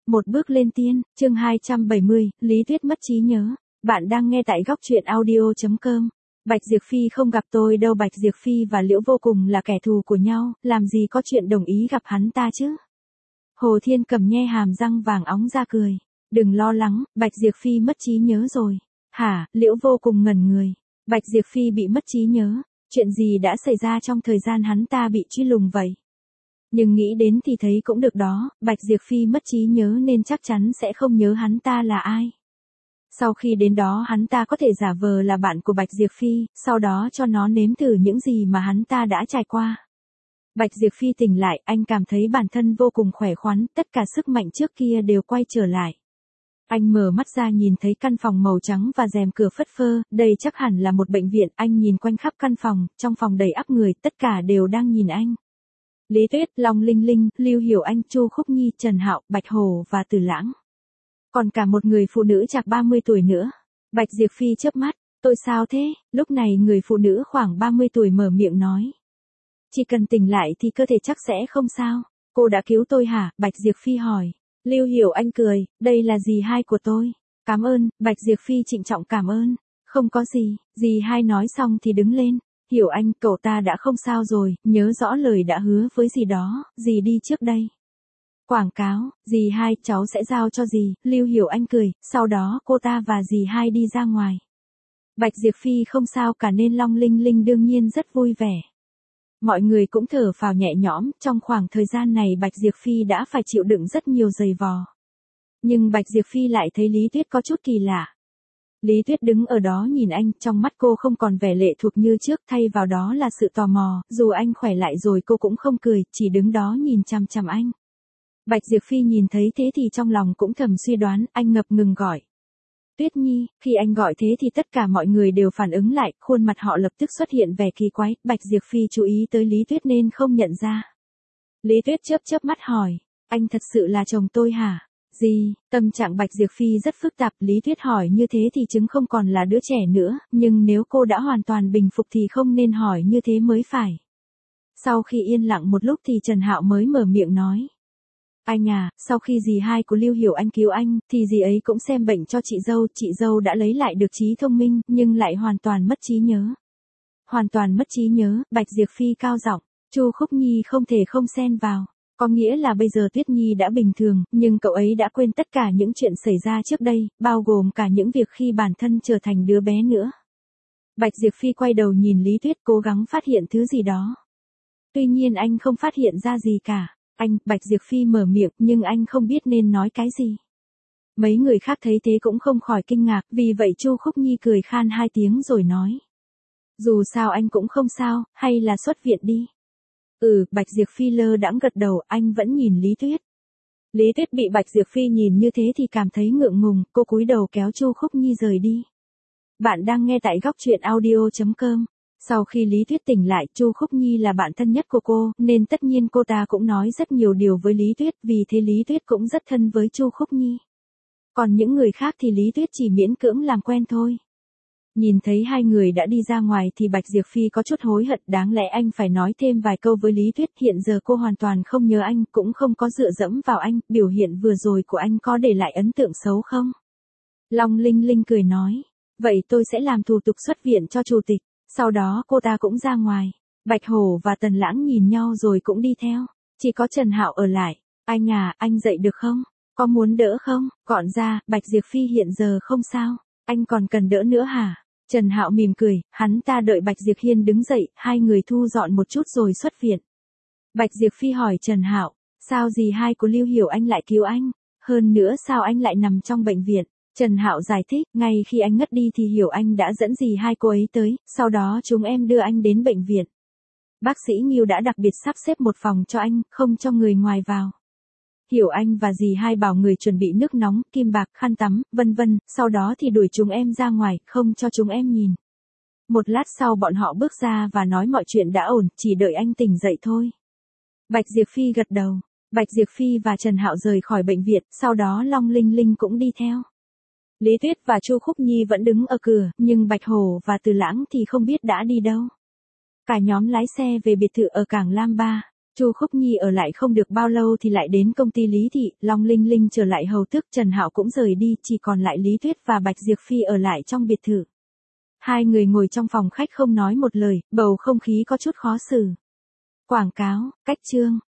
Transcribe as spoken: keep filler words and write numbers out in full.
Một bước lên tiên, chương hai trăm bảy mươi, Lý Tuyết mất trí nhớ. Bạn đang nghe tại góc truyện audio chấm com. Bạch Diệp Phi không gặp tôi đâu. Bạch Diệp Phi và Liễu Vô Cùng là kẻ thù của nhau, làm gì có chuyện đồng ý gặp hắn ta chứ? Hồ Thiên Cầm nhe hàm răng vàng óng ra cười. Đừng lo lắng, Bạch Diệp Phi mất trí nhớ rồi. Hả? Liễu Vô Cùng ngẩn người. Bạch Diệp Phi bị mất trí nhớ. Chuyện gì đã xảy ra trong thời gian hắn ta bị truy lùng vậy? Nhưng nghĩ đến thì thấy cũng được đó, Bạch Diệp Phi mất trí nhớ nên chắc chắn sẽ không nhớ hắn ta là ai. Sau khi đến đó hắn ta có thể giả vờ là bạn của Bạch Diệp Phi, sau đó cho nó nếm thử những gì mà hắn ta đã trải qua. Bạch Diệp Phi tỉnh lại, anh cảm thấy bản thân vô cùng khỏe khoắn, tất cả sức mạnh trước kia đều quay trở lại. Anh mở mắt ra nhìn thấy căn phòng màu trắng và rèm cửa phất phơ, đây chắc hẳn là một bệnh viện. Anh nhìn quanh khắp căn phòng, trong phòng đầy ắp người, tất cả đều đang nhìn anh. Lý Tuyết, Long Linh Linh, Lưu Hiểu Anh, Chu Khúc Nhi, Trần Hạo, Bạch Hồ và Từ Lãng. Còn cả một người phụ nữ chạc ba mươi tuổi nữa. Bạch Diệp Phi chớp mắt, tôi sao thế? Lúc này người phụ nữ khoảng ba mươi tuổi mở miệng nói. Chỉ cần tỉnh lại thì cơ thể chắc sẽ không sao. Cô đã cứu tôi hả? Bạch Diệp Phi hỏi. Lưu Hiểu Anh cười, đây là dì hai của tôi. Cảm ơn, Bạch Diệp Phi trịnh trọng cảm ơn. Không có gì, dì hai nói xong thì đứng lên. Hiểu Anh, cậu ta đã không sao rồi, nhớ rõ lời đã hứa với dì đó, dì đi trước đây. Quảng cáo, dì hai, cháu sẽ giao cho dì, Lưu Hiểu Anh cười, sau đó cô ta và dì hai đi ra ngoài. Bạch Diệp Phi không sao cả nên Long Linh Linh đương nhiên rất vui vẻ. Mọi người cũng thở phào nhẹ nhõm, trong khoảng thời gian này Bạch Diệp Phi đã phải chịu đựng rất nhiều giày vò. Nhưng Bạch Diệp Phi lại thấy Lý Tuyết có chút kỳ lạ. Lý Tuyết đứng ở đó nhìn anh, trong mắt cô không còn vẻ lệ thuộc như trước, thay vào đó là sự tò mò, dù anh khỏe lại rồi cô cũng không cười, chỉ đứng đó nhìn chằm chằm anh. Bạch Diệp Phi nhìn thấy thế thì trong lòng cũng thầm suy đoán, anh ngập ngừng gọi. Tuyết Nhi, khi anh gọi thế thì tất cả mọi người đều phản ứng lại, khuôn mặt họ lập tức xuất hiện vẻ kỳ quái, Bạch Diệp Phi chú ý tới Lý Tuyết nên không nhận ra. Lý Tuyết chớp chớp mắt hỏi, anh thật sự là chồng tôi hả? Gì? Tâm trạng Bạch Diệp Phi rất phức tạp, Lý Tuyết hỏi như thế thì chứng không còn là đứa trẻ nữa, nhưng nếu cô đã hoàn toàn bình phục thì không nên hỏi như thế mới phải. Sau khi yên lặng một lúc thì Trần Hạo mới mở miệng nói. Anh à, sau khi dì hai của Lưu Hiểu Anh cứu anh, thì dì ấy cũng xem bệnh cho chị dâu, chị dâu đã lấy lại được trí thông minh, nhưng lại hoàn toàn mất trí nhớ. Hoàn toàn mất trí nhớ, Bạch Diệp Phi cao giọng, Chu Khúc Nhi không thể không xen vào. Có nghĩa là bây giờ Tuyết Nhi đã bình thường, nhưng cậu ấy đã quên tất cả những chuyện xảy ra trước đây, bao gồm cả những việc khi bản thân trở thành đứa bé nữa. Bạch Diệp Phi quay đầu nhìn Lý Tuyết cố gắng phát hiện thứ gì đó. Tuy nhiên anh không phát hiện ra gì cả. Anh, Bạch Diệp Phi mở miệng, nhưng anh không biết nên nói cái gì. Mấy người khác thấy thế cũng không khỏi kinh ngạc, vì vậy Chu Khúc Nhi cười khan hai tiếng rồi nói. Dù sao anh cũng không sao, hay là xuất viện đi. Ừ, Bạch Diệp Phi lơ đãng gật đầu, anh vẫn nhìn Lý Tuyết. Lý Tuyết bị Bạch Diệp Phi nhìn như thế thì cảm thấy ngượng ngùng, cô cúi đầu kéo Chu Khúc Nhi rời đi. Bạn đang nghe tại góc truyện audio chấm com. Sau khi Lý Tuyết tỉnh lại, Chu Khúc Nhi là bạn thân nhất của cô, nên tất nhiên cô ta cũng nói rất nhiều điều với Lý Tuyết, vì thế Lý Tuyết cũng rất thân với Chu Khúc Nhi. Còn những người khác thì Lý Tuyết chỉ miễn cưỡng làm quen thôi. Nhìn thấy hai người đã đi ra ngoài thì Bạch Diệp Phi có chút hối hận, đáng lẽ anh phải nói thêm vài câu với Lý Tuyết, hiện giờ cô hoàn toàn không nhớ anh, cũng không có dựa dẫm vào anh, biểu hiện vừa rồi của anh có để lại ấn tượng xấu không? Long Linh Linh cười nói, vậy tôi sẽ làm thủ tục xuất viện cho chủ tịch. Sau đó cô ta cũng ra ngoài. Bạch Hổ và Tần Lãng nhìn nhau rồi cũng đi theo. Chỉ có Trần Hạo ở lại. Anh à, anh dậy được không? Có muốn đỡ không? Gọn ra, Bạch Diệp Phi hiện giờ không sao. Anh còn cần đỡ nữa hả? Trần Hạo mỉm cười, hắn ta đợi Bạch Diệp Hiên đứng dậy, hai người thu dọn một chút rồi xuất viện. Bạch Diệp Phi hỏi Trần Hạo, sao dì hai của Lưu Hiểu Anh lại cứu anh? Hơn nữa sao anh lại nằm trong bệnh viện? Trần Hạo giải thích, ngay khi anh ngất đi thì Hiểu Anh đã dẫn dì hai cô ấy tới, sau đó chúng em đưa anh đến bệnh viện. Bác sĩ Nghiêu đã đặc biệt sắp xếp một phòng cho anh, không cho người ngoài vào. Hiểu Anh và dì hai bảo người chuẩn bị nước nóng, kim bạc, khăn tắm, vân vân, sau đó thì đuổi chúng em ra ngoài, không cho chúng em nhìn. Một lát sau bọn họ bước ra và nói mọi chuyện đã ổn, chỉ đợi anh tỉnh dậy thôi. Bạch Diệp Phi gật đầu. Bạch Diệp Phi và Trần Hạo rời khỏi bệnh viện, sau đó Long Linh Linh cũng đi theo. Lý Tuyết và Chu Khúc Nhi vẫn đứng ở cửa, nhưng Bạch Hổ và Từ Lãng thì không biết đã đi đâu. Cả nhóm lái xe về biệt thự ở cảng Lam Ba. Chu Khúc Nhi ở lại không được bao lâu thì lại đến công ty Lý Thị, Long Linh Linh trở lại hầu tước, Trần Hạo cũng rời đi, chỉ còn lại Lý Tuyết và Bạch Diệp Phi ở lại trong biệt thự. Hai người ngồi trong phòng khách không nói một lời, bầu không khí có chút khó xử. Quảng cáo, cách chương.